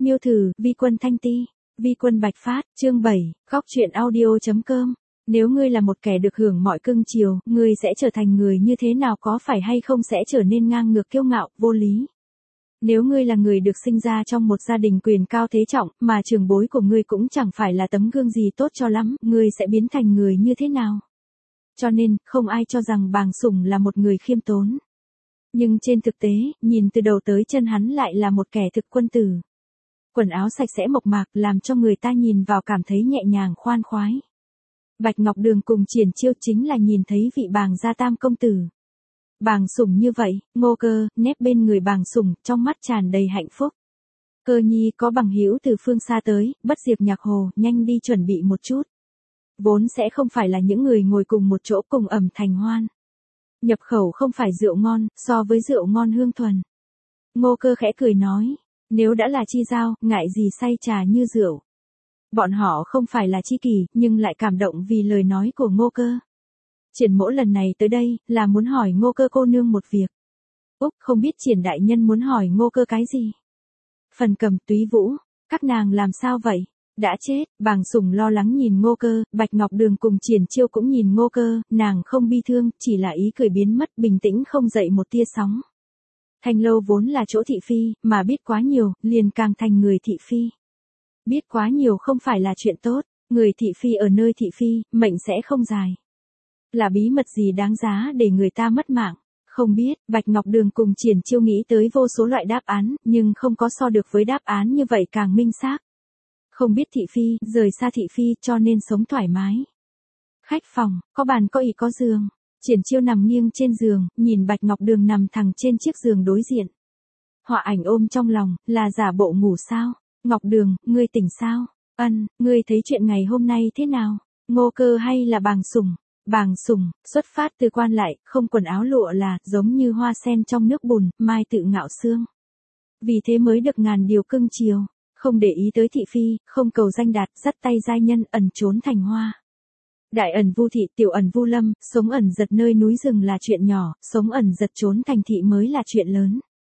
Miêu thử, vi quân thanh ti, vi quân bạch phát, chương 7, góc truyện audio.com. Nếu ngươi là một kẻ được hưởng mọi cưng chiều, ngươi sẽ trở thành người như thế nào, có phải hay không sẽ trở nên ngang ngược kiêu ngạo, vô lý. Nếu ngươi là người được sinh ra trong một gia đình quyền cao thế trọng, mà trưởng bối của ngươi cũng chẳng phải là tấm gương gì tốt cho lắm, ngươi sẽ biến thành người như thế nào? Cho nên, không ai cho rằng Bàng Sủng là một người khiêm tốn. Nhưng trên thực tế, nhìn từ đầu tới chân hắn lại là một kẻ thực quân tử. Quần áo sạch sẽ mộc mạc làm cho người ta nhìn vào cảm thấy nhẹ nhàng khoan khoái. Bạch Ngọc Đường cùng Triển Chiêu chính là nhìn thấy vị Bàng gia tam công tử. Bàng Sủng như vậy, Ngô Cơ, nép bên người Bàng Sủng, trong mắt tràn đầy hạnh phúc. Cơ nhi có bằng hữu từ phương xa tới, bất diệt nhạc hồ, nhanh đi chuẩn bị một chút. Vốn sẽ không phải là những người ngồi cùng một chỗ cùng ẩm thành hoan. Nhập khẩu không phải rượu ngon, so với rượu ngon hương thuần. Ngô Cơ khẽ cười nói, nếu đã là chi giao, ngại gì say trà như rượu. Bọn họ không phải là chi kỷ, nhưng lại cảm động vì lời nói của Ngô Cơ. Triển Mỗ lần này tới đây, là muốn hỏi Ngô Cơ cô nương một việc. Úc, không biết Triển đại nhân muốn hỏi Ngô Cơ cái gì? Phần Cầm, Túy Vũ, các nàng làm sao vậy? Đã chết. Bàng Sủng lo lắng nhìn Ngô Cơ, Bạch Ngọc Đường cùng Triển Chiêu cũng nhìn Ngô Cơ, nàng không bi thương, chỉ là ý cười biến mất, bình tĩnh không dậy một tia sóng. Thanh lâu vốn là chỗ thị phi, mà biết quá nhiều, liền càng thành người thị phi. Biết quá nhiều không phải là chuyện tốt, người thị phi ở nơi thị phi, mệnh sẽ không dài. Là bí mật gì đáng giá để người ta mất mạng? Không biết. Bạch Ngọc Đường cùng Triển Chiêu nghĩ tới vô số loại đáp án, nhưng không có so được với đáp án như vậy càng minh xác. Không biết thị phi, rời xa thị phi, cho nên sống thoải mái. Khách phòng, có bàn có ỷ có giường. Triển Chiêu nằm nghiêng trên giường, nhìn Bạch Ngọc Đường nằm thẳng trên chiếc giường đối diện. Họa ảnh ôm trong lòng, là giả bộ ngủ sao? Ngọc Đường, ngươi tỉnh sao? Ân, ngươi thấy chuyện ngày hôm nay thế nào? Ngô Cơ hay là Bàng Sủng? Bàng Sủng, xuất phát từ quan lại, không quần áo lụa là, giống như hoa sen trong nước bùn, mai tự ngạo xương. Vì thế mới được ngàn điều cưng chiều, không để ý tới thị phi, không cầu danh đạt, dắt tay giai nhân, ẩn trốn thành hoa. Đại ẩn vu thị, tiểu ẩn vu lâm, sống ẩn giật nơi núi rừng là chuyện nhỏ, sống ẩn giật trốn thành thị mới là chuyện lớn.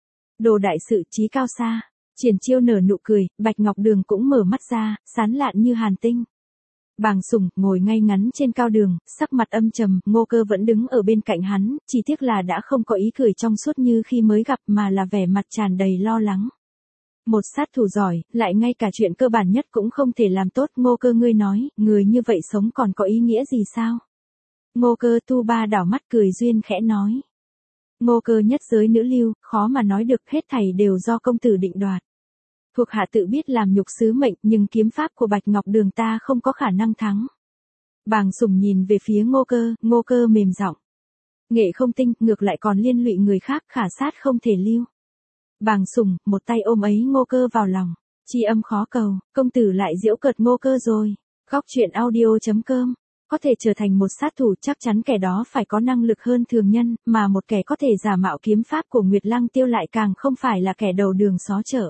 Đồ đại sự chí cao xa. Triển Chiêu nở nụ cười, Bạch Ngọc Đường cũng mở mắt ra, sán lạn như hàn tinh. Bàng Sủng ngồi ngay ngắn trên cao đường, sắc mặt âm trầm, Ngô Cơ vẫn đứng ở bên cạnh hắn, chỉ tiếc là đã không có ý cười trong suốt như khi mới gặp mà là vẻ mặt tràn đầy lo lắng. Một sát thủ giỏi, lại ngay cả chuyện cơ bản nhất cũng không thể làm tốt. Ngô Cơ, ngươi nói, người như vậy sống còn có ý nghĩa gì sao? Ngô Cơ tu ba đảo mắt cười duyên khẽ nói. Ngô Cơ nhất giới nữ lưu, khó mà nói được, hết thảy đều do công tử định đoạt. Thuộc hạ tự biết làm nhục sứ mệnh, nhưng kiếm pháp của Bạch Ngọc Đường ta không có khả năng thắng. Bàng Sủng nhìn về phía Ngô Cơ mềm giọng. Nghệ không tinh, ngược lại còn liên lụy người khác, khả sát không thể lưu. Bàng Sủng, một tay ôm ấy Ngô Cơ vào lòng. Tri âm khó cầu, công tử lại giễu cợt Ngô Cơ rồi. Góc truyện audio.com. Có thể trở thành một sát thủ chắc chắn kẻ đó phải có năng lực hơn thường nhân, mà một kẻ có thể giả mạo kiếm pháp của Nguyệt Lăng Tiêu lại càng không phải là kẻ đầu đường xó chợ.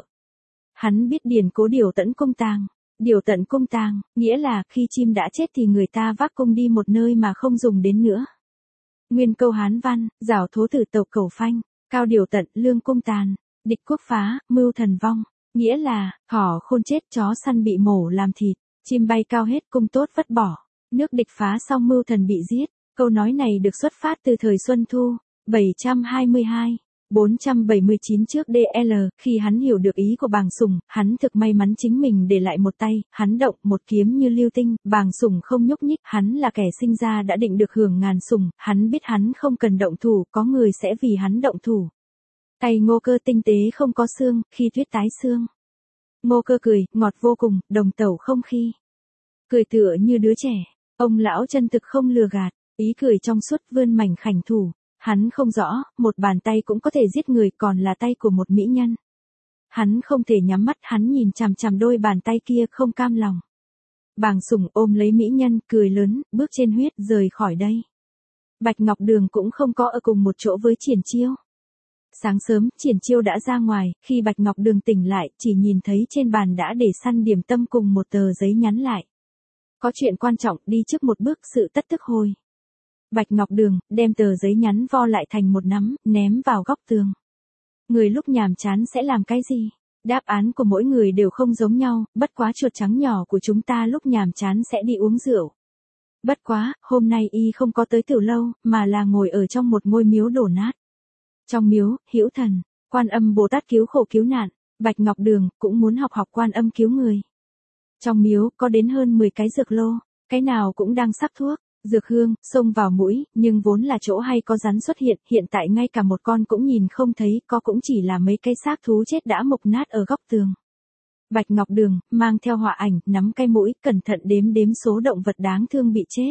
Hắn biết điển cố điều tẫn cung tàng. Điều tận cung tàng, nghĩa là khi chim đã chết thì người ta vác cung đi một nơi mà không dùng đến nữa. Nguyên câu Hán văn, giảo thố tử tộc cầu phanh, cao điều tận, lương cung tàn, địch quốc phá, mưu thần vong. Nghĩa là, thỏ khôn chết, chó săn bị mổ làm thịt, chim bay cao hết, cung tốt vứt bỏ, nước địch phá xong mưu thần bị giết. Câu nói này được xuất phát từ thời Xuân Thu, 722. 479 trước DL, khi hắn hiểu được ý của Bàng Sủng, hắn thực may mắn chính mình để lại một tay, hắn động một kiếm như lưu tinh, Bàng Sủng không nhúc nhích, hắn là kẻ sinh ra đã định được hưởng ngàn sủng, hắn biết hắn không cần động thủ, có người sẽ vì hắn động thủ. Tay Ngô Cơ tinh tế không có xương, khi tuyết tái xương. Ngô Cơ cười, ngọt vô cùng, đồng tẩu không khi. Cười tựa như đứa trẻ, ông lão chân thực không lừa gạt, ý cười trong suốt vươn mảnh khảnh thủ. Hắn không rõ, một bàn tay cũng có thể giết người, còn là tay của một mỹ nhân. Hắn không thể nhắm mắt, hắn nhìn chằm chằm đôi bàn tay kia không cam lòng. Bàng Sủng ôm lấy mỹ nhân, cười lớn, bước trên huyết, rời khỏi đây. Bạch Ngọc Đường cũng không có ở cùng một chỗ với Triển Chiêu. Sáng sớm, Triển Chiêu đã ra ngoài, khi Bạch Ngọc Đường tỉnh lại, chỉ nhìn thấy trên bàn đã để săn điểm tâm cùng một tờ giấy nhắn lại. Có chuyện quan trọng, đi trước một bước, sự tất tức hồi. Bạch Ngọc Đường, đem tờ giấy nhắn vo lại thành một nắm, ném vào góc tường. Người lúc nhàm chán sẽ làm cái gì? Đáp án của mỗi người đều không giống nhau, bất quá chuột trắng nhỏ của chúng ta lúc nhàm chán sẽ đi uống rượu. Bất quá, hôm nay y không có tới tiểu lâu, mà là ngồi ở trong một ngôi miếu đổ nát. Trong miếu, Hữu Thần, Quan Âm Bồ Tát cứu khổ cứu nạn, Bạch Ngọc Đường cũng muốn học Quan Âm cứu người. Trong miếu có đến hơn 10 cái dược lô, cái nào cũng đang sắc thuốc, dược hương, xông vào mũi, nhưng vốn là chỗ hay có rắn xuất hiện tại ngay cả một con cũng nhìn không thấy, có cũng chỉ là mấy cái xác thú chết đã mục nát ở góc tường. Bạch Ngọc Đường, mang theo họa ảnh, nắm cái mũi, cẩn thận đếm số động vật đáng thương bị chết.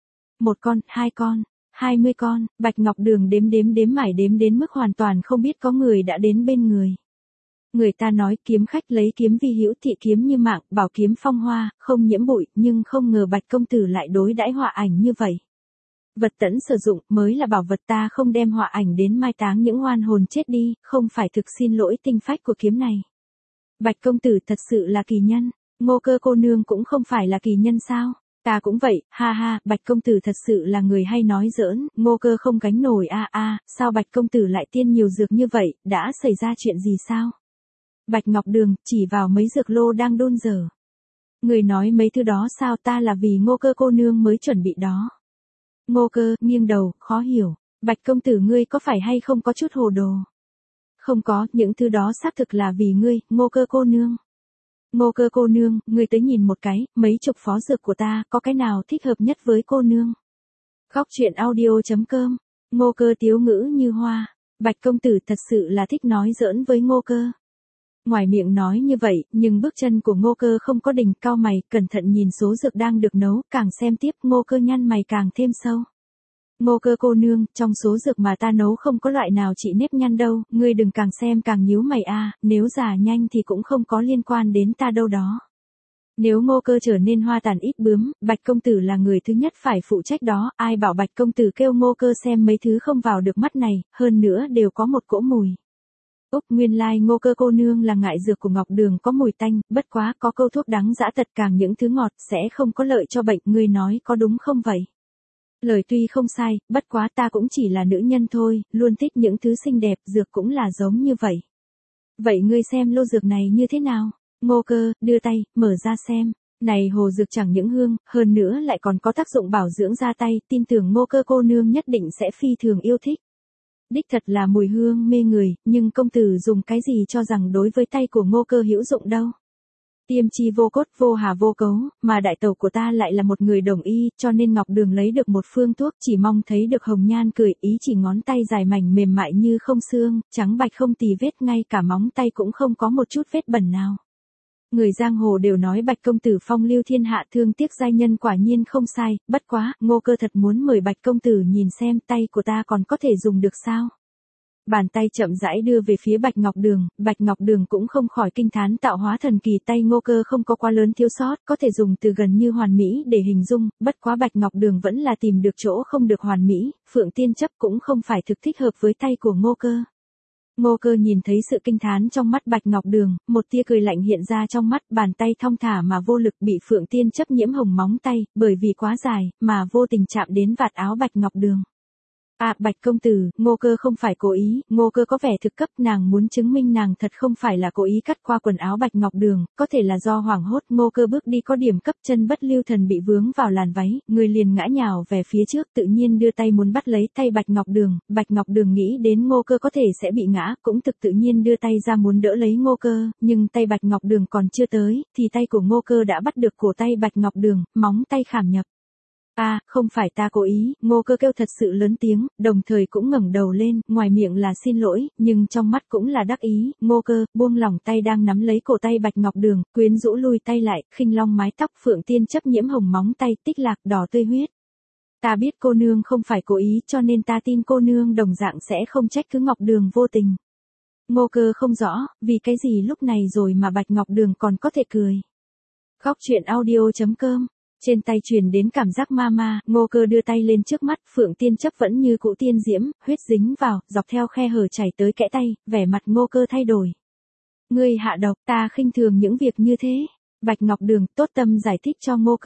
1 con, 2 con, 20 con, Bạch Ngọc Đường đếm mãi đếm đến mức hoàn toàn không biết có người đã đến bên người. Người ta nói kiếm khách lấy kiếm vi hữu, thị kiếm như mạng, bảo kiếm phong hoa, không nhiễm bụi, nhưng không ngờ Bạch công tử lại đối đãi họa ảnh như vậy. Vật tẫn sử dụng mới là bảo vật, ta không đem họa ảnh đến mai táng những oan hồn chết đi, không phải thực xin lỗi tinh phách của kiếm này. Bạch công tử thật sự là kỳ nhân, Ngô Cơ cô nương cũng không phải là kỳ nhân sao? Ta cũng vậy, ha ha, Bạch công tử thật sự là người hay nói giỡn, Ngô Cơ không gánh nổi sao Bạch công tử lại tiên nhiều dược như vậy, đã xảy ra chuyện gì sao? Bạch Ngọc Đường chỉ vào mấy dược lô đang đôn dở. Người nói mấy thứ đó sao, ta là vì Ngô Cơ cô nương mới chuẩn bị đó. Ngô Cơ nghiêng đầu, khó hiểu, Bạch công tử ngươi có phải hay không có chút hồ đồ? Không có, những thứ đó xác thực là vì ngươi, Ngô Cơ cô nương. Ngô Cơ cô nương, ngươi tới nhìn một cái, mấy chục phó dược của ta, có cái nào thích hợp nhất với cô nương? Khóc chuyện audio.com, Ngô Cơ tiếu ngữ như hoa, Bạch công tử thật sự là thích nói giỡn với Ngô Cơ. Ngoài miệng nói như vậy, nhưng bước chân của Ngô Cơ không có đình, cau mày, cẩn thận nhìn số dược đang được nấu, càng xem tiếp, Ngô Cơ nhăn mày càng thêm sâu. Ngô Cơ cô nương, trong số dược mà ta nấu không có loại nào trị nếp nhăn đâu, ngươi đừng càng xem càng nhíu mày nếu già nhanh thì cũng không có liên quan đến ta đâu đó. Nếu Ngô Cơ trở nên hoa tàn ít bướm, Bạch công tử là người thứ nhất phải phụ trách đó, ai bảo Bạch công tử kêu Ngô Cơ xem mấy thứ không vào được mắt này, hơn nữa đều có một cỗ mùi. Nguyên lai Ngô Cơ cô nương là ngại dược của Ngọc Đường có mùi tanh, bất quá có câu thuốc đắng dã tật càng những thứ ngọt sẽ không có lợi cho bệnh, ngươi nói có đúng không vậy? Lời tuy không sai, bất quá ta cũng chỉ là nữ nhân thôi, luôn thích những thứ xinh đẹp, dược cũng là giống như vậy. Vậy ngươi xem lô dược này như thế nào? Ngô Cơ, đưa tay, mở ra xem. Này hồ dược chẳng những hương, hơn nữa lại còn có tác dụng bảo dưỡng da tay, tin tưởng Ngô Cơ cô nương nhất định sẽ phi thường yêu thích. Đích thật là mùi hương mê người, nhưng công tử dùng cái gì cho rằng đối với tay của Ngô Cơ hữu dụng đâu. Tiêm chi vô cốt vô hà vô cấu, mà đại tẩu của ta lại là một người đồng y, cho nên Ngọc Đường lấy được một phương thuốc, chỉ mong thấy được hồng nhan cười, ý chỉ ngón tay dài mảnh mềm mại như không xương, trắng bạch không tì vết, ngay cả móng tay cũng không có một chút vết bẩn nào. Người giang hồ đều nói Bạch công tử phong lưu thiên hạ, thương tiếc giai nhân, quả nhiên không sai, bất quá, Ngô Cơ thật muốn mời Bạch công tử nhìn xem tay của ta còn có thể dùng được sao. Bàn tay chậm rãi đưa về phía Bạch Ngọc Đường cũng không khỏi kinh thán, tạo hóa thần kỳ, tay Ngô Cơ không có quá lớn thiếu sót, có thể dùng từ gần như hoàn mỹ để hình dung, bất quá Bạch Ngọc Đường vẫn là tìm được chỗ không được hoàn mỹ, Phượng Tiên chấp cũng không phải thực thích hợp với tay của Ngô Cơ. Ngô Cơ nhìn thấy sự kinh thán trong mắt Bạch Ngọc Đường, một tia cười lạnh hiện ra trong mắt, bàn tay thong thả mà vô lực bị Phượng Tiên chấp nhiễm hồng móng tay, bởi vì quá dài, mà vô tình chạm đến vạt áo Bạch Ngọc Đường. Bạch công tử, Ngô Cơ không phải cố ý, Ngô Cơ có vẻ thực cấp, nàng muốn chứng minh nàng thật không phải là cố ý cắt qua quần áo Bạch Ngọc Đường, có thể là do hoảng hốt, Ngô Cơ bước đi có điểm cấp, chân bất lưu thần bị vướng vào làn váy, người liền ngã nhào về phía trước, tự nhiên đưa tay muốn bắt lấy tay Bạch Ngọc Đường nghĩ đến Ngô Cơ có thể sẽ bị ngã, cũng tự nhiên đưa tay ra muốn đỡ lấy Ngô Cơ, nhưng tay Bạch Ngọc Đường còn chưa tới, thì tay của Ngô Cơ đã bắt được cổ tay Bạch Ngọc Đường, móng tay khảm nhập. Không phải ta cố ý, Ngô Cơ kêu thật sự lớn tiếng, đồng thời cũng ngẩng đầu lên, ngoài miệng là xin lỗi, nhưng trong mắt cũng là đắc ý, Ngô Cơ, buông lỏng tay đang nắm lấy cổ tay Bạch Ngọc Đường, quyến rũ lui tay lại, khinh long mái tóc Phượng Tiên chấp nhiễm hồng móng tay, tích lạc đỏ tươi huyết. Ta biết cô nương không phải cố ý, cho nên ta tin cô nương đồng dạng sẽ không trách cứ Ngọc Đường vô tình. Ngô Cơ không rõ, vì cái gì lúc này rồi mà Bạch Ngọc Đường còn có thể cười. Khóc chuyện audio.com. Trên tay truyền đến cảm giác ma, Ngô Cơ đưa tay lên trước mắt, Phượng Tiên chấp vẫn như cũ tiên diễm, huyết dính vào, dọc theo khe hở chảy tới kẽ tay, vẻ mặt Ngô Cơ thay đổi. Ngươi hạ độc, ta khinh thường những việc như thế. Bạch Ngọc Đường tốt tâm giải thích cho Ngô Cơ.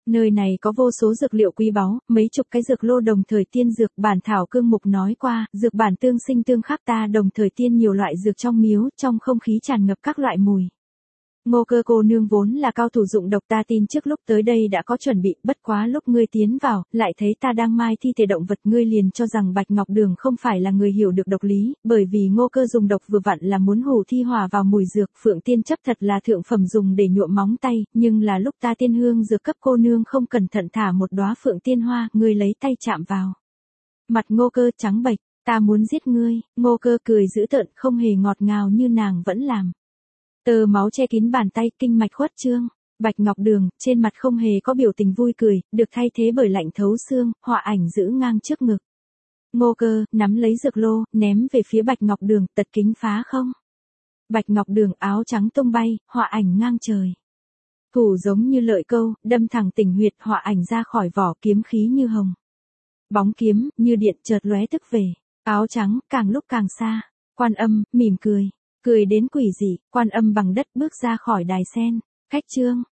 Nơi này có vô số dược liệu quý báu, mấy chục cái dược lô đồng thời tiên dược, bản thảo cương mục nói qua, dược bản tương sinh tương khắc ta đồng thời tiên nhiều loại dược trong miếu, trong không khí tràn ngập các loại mùi. Ngô Cơ cô nương vốn là cao thủ dụng độc, ta tin trước lúc tới đây đã có chuẩn bị, bất quá lúc ngươi tiến vào, lại thấy ta đang mai thi thể động vật, ngươi liền cho rằng Bạch Ngọc Đường không phải là người hiểu được độc lý, bởi vì Ngô Cơ dùng độc vừa vặn là muốn hù thi hòa vào mùi dược, Phượng Tiên chấp thật là thượng phẩm dùng để nhuộm móng tay, nhưng là lúc ta tiên hương dược cấp cô nương không cẩn thận thả một đóa Phượng Tiên hoa, ngươi lấy tay chạm vào. Mặt Ngô Cơ trắng bệch, ta muốn giết ngươi, Ngô Cơ cười dữ tợn, không hề ngọt ngào như nàng vẫn làm. Tờ máu che kín bàn tay, kinh mạch khuất trương. Bạch Ngọc Đường, trên mặt không hề có biểu tình vui cười, được thay thế bởi lạnh thấu xương, họa ảnh giữ ngang trước ngực. Ngô Cơ, nắm lấy dược lô, ném về phía Bạch Ngọc Đường, tật kính phá không. Bạch Ngọc Đường áo trắng tung bay, họa ảnh ngang trời. Thủ giống như lợi câu, đâm thẳng tỉnh huyệt, họa ảnh ra khỏi vỏ, kiếm khí như hồng. Bóng kiếm, như điện chợt lóe tức về. Áo trắng, càng lúc càng xa. Quan Âm, mỉm cười. Cười đến quỷ dị, Quan Âm bằng đất bước ra khỏi đài sen. Khách trương,